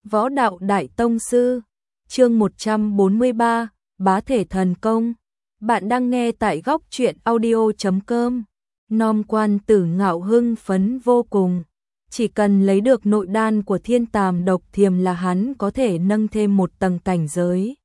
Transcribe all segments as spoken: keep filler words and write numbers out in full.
Võ đạo đại tông sư, chương một trăm bốn mươi ba, bá thể thần công. Bạn đang nghe tại góc truyện audio chấm com. Nom Quan Tử Ngạo hưng phấn vô cùng, chỉ cần lấy được nội đan của Thiên Tàm Độc Thiềm là hắn có thể nâng thêm một tầng cảnh giới.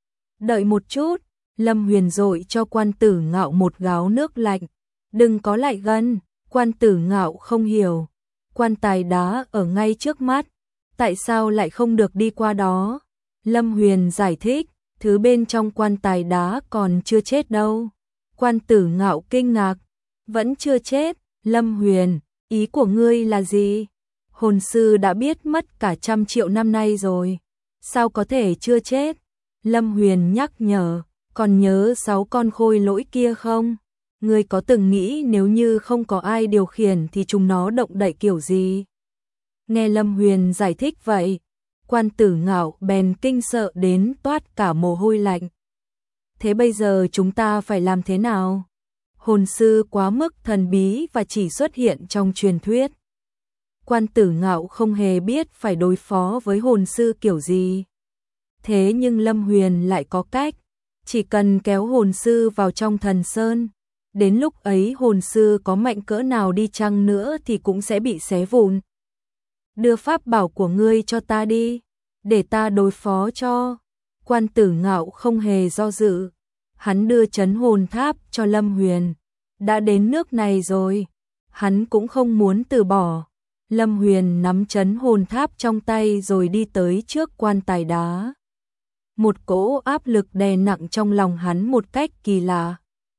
Đợi một chút, Lâm Huyền dội cho Quan Tử Ngạo một gáo nước lạnh. Đừng có lại gần. Quan Tử Ngạo không hiểu. Quan tài đá ở ngay trước mắt, tại sao lại không được đi qua đó? Lâm Huyền giải thích, thứ bên trong quan tài đá còn chưa chết đâu. Quan Tử Ngạo kinh ngạc, vẫn chưa chết. Lâm Huyền, ý của ngươi là gì? Hồn sư đã biết mất cả trăm triệu năm nay rồi, sao có thể chưa chết? Lâm Huyền nhắc nhở, còn nhớ sáu con khôi lỗi kia không? Ngươi có từng nghĩ nếu như không có ai điều khiển thì chúng nó động đậy kiểu gì? Nghe Lâm Huyền giải thích vậy, Quan Tử Ngạo bèn kinh sợ đến toát cả mồ hôi lạnh. Thế bây giờ chúng ta phải làm thế nào? Hồn sư quá mức thần bí và chỉ xuất hiện trong truyền thuyết. Quan Tử Ngạo không hề biết phải đối phó với hồn sư kiểu gì. Thế nhưng Lâm Huyền lại có cách, chỉ cần kéo hồn sư vào trong thần sơn. Đến lúc ấy hồn sư có mạnh cỡ nào đi chăng nữa thì cũng sẽ bị xé vụn. Đưa pháp bảo của ngươi cho ta đi, để ta đối phó cho. Quan Tử Ngạo không hề do dự, hắn đưa trấn hồn tháp cho Lâm Huyền. Đã đến nước này rồi, hắn cũng không muốn từ bỏ. Lâm Huyền nắm trấn hồn tháp trong tay rồi đi tới trước quan tài đá. Một cỗ áp lực đè nặng trong lòng hắn một cách kỳ lạ.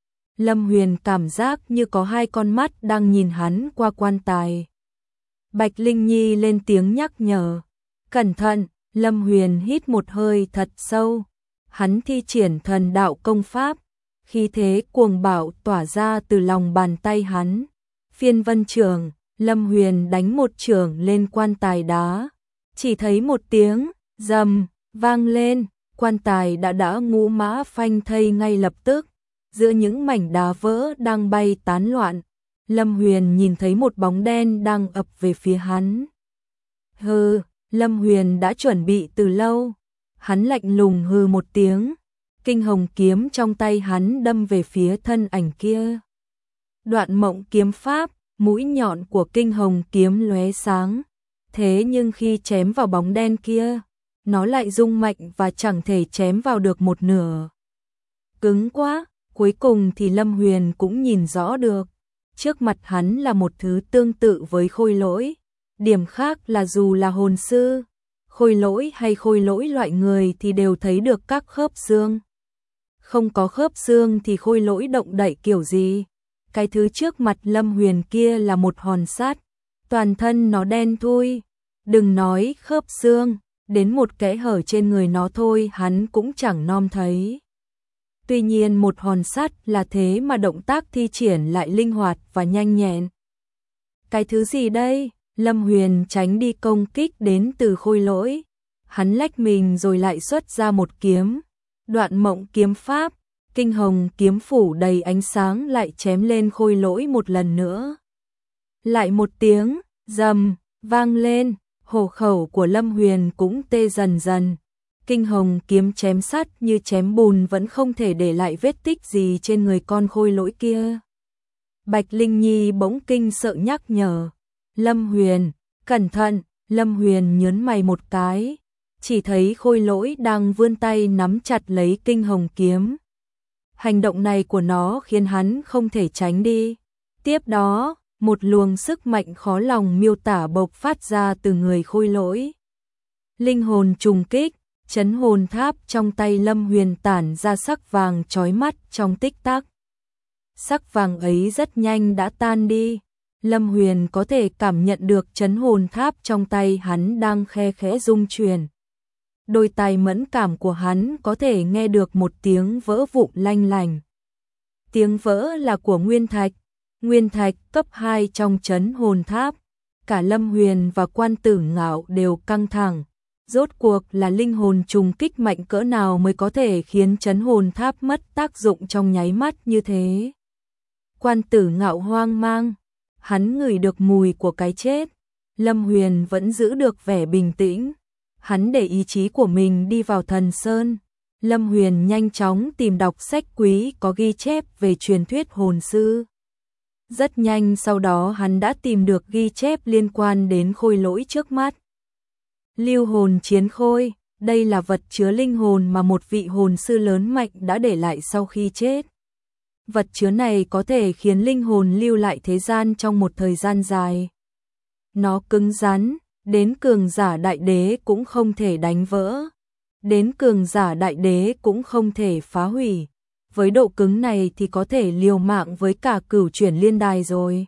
Lâm Huyền cảm giác như có hai con mắt đang nhìn hắn qua quan tài. Bạch Linh Nhi lên tiếng nhắc nhở. Cẩn thận. Lâm Huyền hít một hơi thật sâu. Hắn thi triển thần đạo công pháp, khí thế cuồng bạo tỏa ra từ lòng bàn tay hắn. Phiên vân trưởng, Lâm Huyền đánh một chưởng lên quan tài đá. Chỉ thấy một tiếng rầm vang lên, quan tài đã đã ngũ mã phanh thây ngay lập tức. Giữa những mảnh đá vỡ đang bay tán loạn, Lâm Huyền nhìn thấy một bóng đen đang ập về phía hắn. Hừ, Lâm Huyền đã chuẩn bị từ lâu. Hắn lạnh lùng hừ một tiếng, kinh hồng kiếm trong tay hắn đâm về phía thân ảnh kia. Đoạn mộng kiếm pháp, mũi nhọn của kinh hồng kiếm lóe sáng. Thế nhưng khi chém vào bóng đen kia, nó lại rung mạnh và chẳng thể chém vào được một nửa. Cứng quá. Cuối cùng thì Lâm Huyền cũng nhìn rõ được, trước mặt hắn là một thứ tương tự với khôi lỗi. Điểm khác là dù là hồn sư, khôi lỗi hay khôi lỗi loại người thì đều thấy được các khớp xương. Không có khớp xương thì khôi lỗi động đậy kiểu gì? Cái thứ trước mặt Lâm Huyền kia là một hòn sắt, toàn thân nó đen thui. Đừng nói khớp xương, đến một kẽ hở trên người nó thôi hắn cũng chẳng nom thấy. Tuy nhiên một hòn sắt là thế mà động tác thi triển lại linh hoạt và nhanh nhẹn. Cái thứ gì đây? Lâm Huyền tránh đi công kích đến từ khôi lỗi. Hắn lách mình rồi lại xuất ra một kiếm. Đoạn mộng kiếm pháp, kinh hồng kiếm phủ đầy ánh sáng lại chém lên khôi lỗi một lần nữa. Lại một tiếng rầm vang lên, hổ khẩu của Lâm Huyền cũng tê dần dần. Kinh hồng kiếm chém sắt như chém bùn vẫn không thể để lại vết tích gì trên người con khôi lỗi kia. Bạch Linh Nhi bỗng kinh sợ nhắc nhở. Lâm Huyền, cẩn thận. Lâm Huyền nhớn mày một cái, chỉ thấy khôi lỗi đang vươn tay nắm chặt lấy kinh hồng kiếm. Hành động này của nó khiến hắn không thể tránh đi. Tiếp đó, một luồng sức mạnh khó lòng miêu tả bộc phát ra từ người khôi lỗi. Linh hồn trùng kích. Trấn hồn tháp trong tay Lâm Huyền tản ra sắc vàng chói mắt trong tích tắc. Sắc vàng ấy rất nhanh đã tan đi. Lâm Huyền có thể cảm nhận được trấn hồn tháp trong tay hắn đang khe khẽ rung chuyển. Đôi tai mẫn cảm của hắn có thể nghe được một tiếng vỡ vụn lanh lành. Tiếng vỡ là của nguyên thạch. Nguyên thạch cấp hai trong trấn hồn tháp. Cả Lâm Huyền và Quan Tử Ngạo đều căng thẳng. Rốt cuộc là linh hồn trùng kích mạnh cỡ nào mới có thể khiến trấn hồn tháp mất tác dụng trong nháy mắt như thế? Quan Tử Ngạo hoang mang, hắn ngửi được mùi của cái chết. Lâm Huyền vẫn giữ được vẻ bình tĩnh. Hắn để ý chí của mình đi vào thần sơn. Lâm Huyền nhanh chóng tìm đọc sách quý có ghi chép về truyền thuyết hồn sư. Rất nhanh sau đó hắn đã tìm được ghi chép liên quan đến khôi lỗi trước mắt. Lưu hồn chiến khôi, đây là vật chứa linh hồn mà một vị hồn sư lớn mạnh đã để lại sau khi chết. Vật chứa này có thể khiến linh hồn lưu lại thế gian trong một thời gian dài. Nó cứng rắn, đến cường giả đại đế cũng không thể đánh vỡ. Đến cường giả đại đế cũng không thể phá hủy. Với độ cứng này thì có thể liều mạng với cả cửu chuyển liên đài rồi.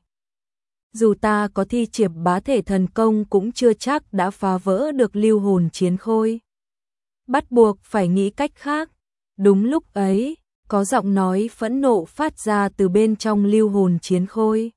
Dù ta có thi triển bá thể thần công cũng chưa chắc đã phá vỡ được lưu hồn chiến khôi. Bắt buộc phải nghĩ cách khác. Đúng lúc ấy, có giọng nói phẫn nộ phát ra từ bên trong lưu hồn chiến khôi.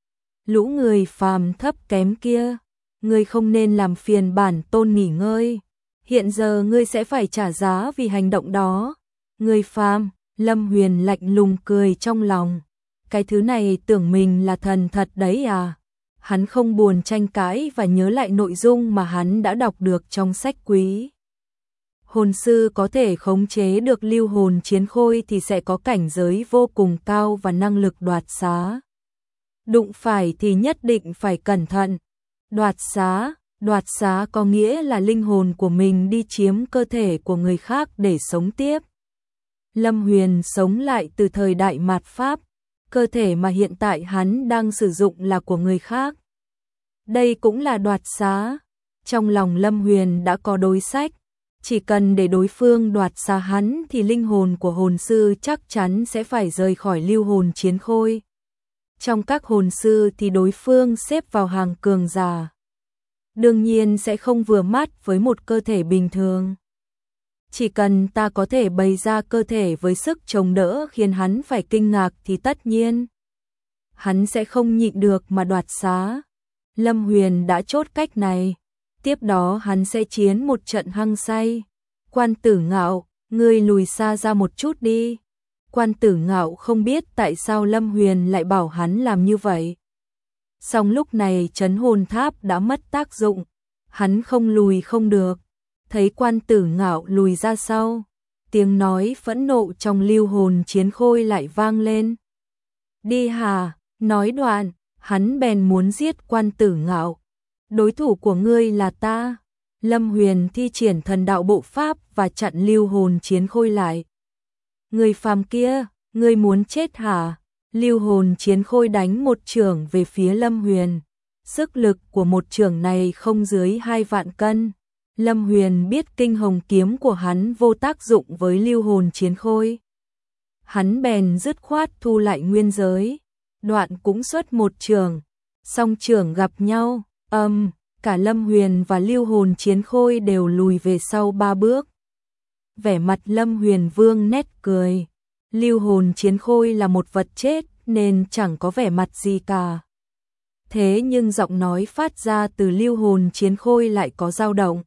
Lũ người phàm thấp kém kia, ngươi không nên làm phiền bản tôn nghỉ ngơi. Hiện giờ ngươi sẽ phải trả giá vì hành động đó. Người phàm, Lâm Huyền lạnh lùng cười trong lòng. Cái thứ này tưởng mình là thần thật đấy à? Hắn không buồn tranh cãi và nhớ lại nội dung mà hắn đã đọc được trong sách quý. Hồn sư có thể khống chế được lưu hồn chiến khôi thì sẽ có cảnh giới vô cùng cao và năng lực đoạt xá. Đụng phải thì nhất định phải cẩn thận. Đoạt xá, đoạt xá có nghĩa là linh hồn của mình đi chiếm cơ thể của người khác để sống tiếp. Lâm Huyền sống lại từ thời đại mạt Pháp, cơ thể mà hiện tại hắn đang sử dụng là của người khác. Đây cũng là đoạt xá. Trong lòng Lâm Huyền đã có đối sách, chỉ cần để đối phương đoạt xá hắn thì linh hồn của hồn sư chắc chắn sẽ phải rời khỏi lưu hồn chiến khôi. Trong các hồn sư thì đối phương xếp vào hàng cường giả. Đương nhiên sẽ không vừa mắt với một cơ thể bình thường. Chỉ cần ta có thể bày ra cơ thể với sức chống đỡ khiến hắn phải kinh ngạc thì tất nhiên hắn sẽ không nhịn được mà đoạt xá. Lâm Huyền đã chốt cách này. Tiếp đó hắn sẽ chiến một trận hăng say. Quan Tử Ngạo, ngươi lùi xa ra một chút đi. Quan Tử Ngạo không biết tại sao Lâm Huyền lại bảo hắn làm như vậy. Song lúc này trấn hồn tháp đã mất tác dụng. Hắn không lùi không được. Thấy Quan Tử Ngạo lùi ra sau, tiếng nói phẫn nộ trong lưu hồn chiến khôi lại vang lên. Đi hà, nói đoạn, hắn bèn muốn giết Quan Tử Ngạo. Đối thủ của ngươi là ta. Lâm Huyền thi triển thần đạo bộ pháp và chặn lưu hồn chiến khôi lại. Người phàm kia, ngươi muốn chết hả? Lưu hồn chiến khôi đánh một chưởng về phía Lâm Huyền. Sức lực của một chưởng này không dưới hai vạn cân. Lâm Huyền biết kinh hồng kiếm của hắn vô tác dụng với lưu hồn chiến khôi. Hắn bèn dứt khoát thu lại nguyên giới. Đoạn cũng xuất một chưởng. Song chưởng gặp nhau, âm, um, cả Lâm Huyền và lưu hồn chiến khôi đều lùi về sau ba bước. Vẻ mặt Lâm Huyền vương nét cười. Lưu hồn chiến khôi là một vật chết nên chẳng có vẻ mặt gì cả. Thế nhưng giọng nói phát ra từ lưu hồn chiến khôi lại có dao động.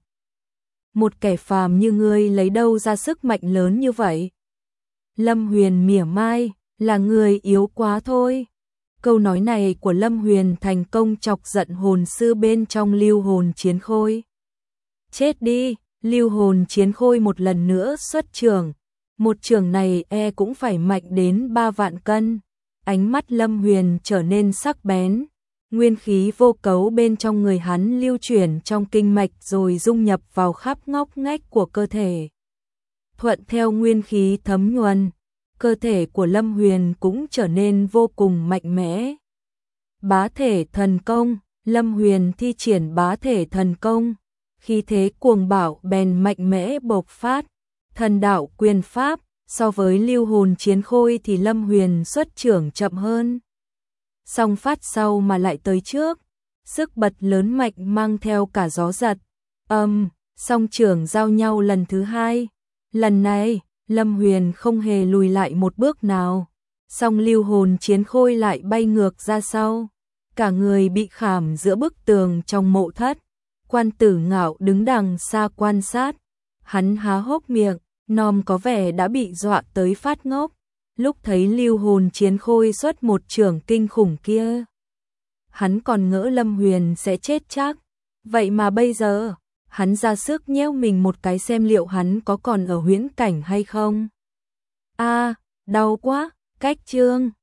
Một kẻ phàm như ngươi lấy đâu ra sức mạnh lớn như vậy? Lâm Huyền mỉa mai, là người yếu quá thôi. Câu nói này của Lâm Huyền thành công chọc giận hồn sư bên trong lưu hồn chiến khôi. Chết đi, lưu hồn chiến khôi một lần nữa xuất chưởng. Một chưởng này e cũng phải mạnh đến ba vạn cân. Ánh mắt Lâm Huyền trở nên sắc bén. Nguyên khí vô cấu bên trong người hắn lưu chuyển trong kinh mạch rồi dung nhập vào khắp ngóc ngách của cơ thể. Thuận theo nguyên khí thấm nhuần, cơ thể của Lâm Huyền cũng trở nên vô cùng mạnh mẽ. Bá thể thần công, Lâm Huyền thi triển bá thể thần công, khí thế cuồng bạo bèn mạnh mẽ bộc phát. Thần đạo quyền pháp, so với lưu hồn chiến khôi thì Lâm Huyền xuất chưởng chậm hơn. Song phát sau mà lại tới trước, sức bật lớn mạnh mang theo cả gió giật. Âm, um, song chưởng giao nhau lần thứ hai. Lần này, Lâm Huyền không hề lùi lại một bước nào. Song lưu hồn chiến khôi lại bay ngược ra sau. Cả người bị khảm giữa bức tường trong mộ thất. Quan Tử Ngạo đứng đằng xa quan sát. Hắn há hốc miệng, nom có vẻ đã bị dọa tới phát ngốc. Lúc thấy lưu hồn chiến khôi xuất một chưởng kinh khủng kia, hắn còn ngỡ Lâm Huyền sẽ chết chắc. Vậy mà bây giờ, hắn ra sức nheo mình một cái xem liệu hắn có còn ở huyễn cảnh hay không. A, đau quá, cách chương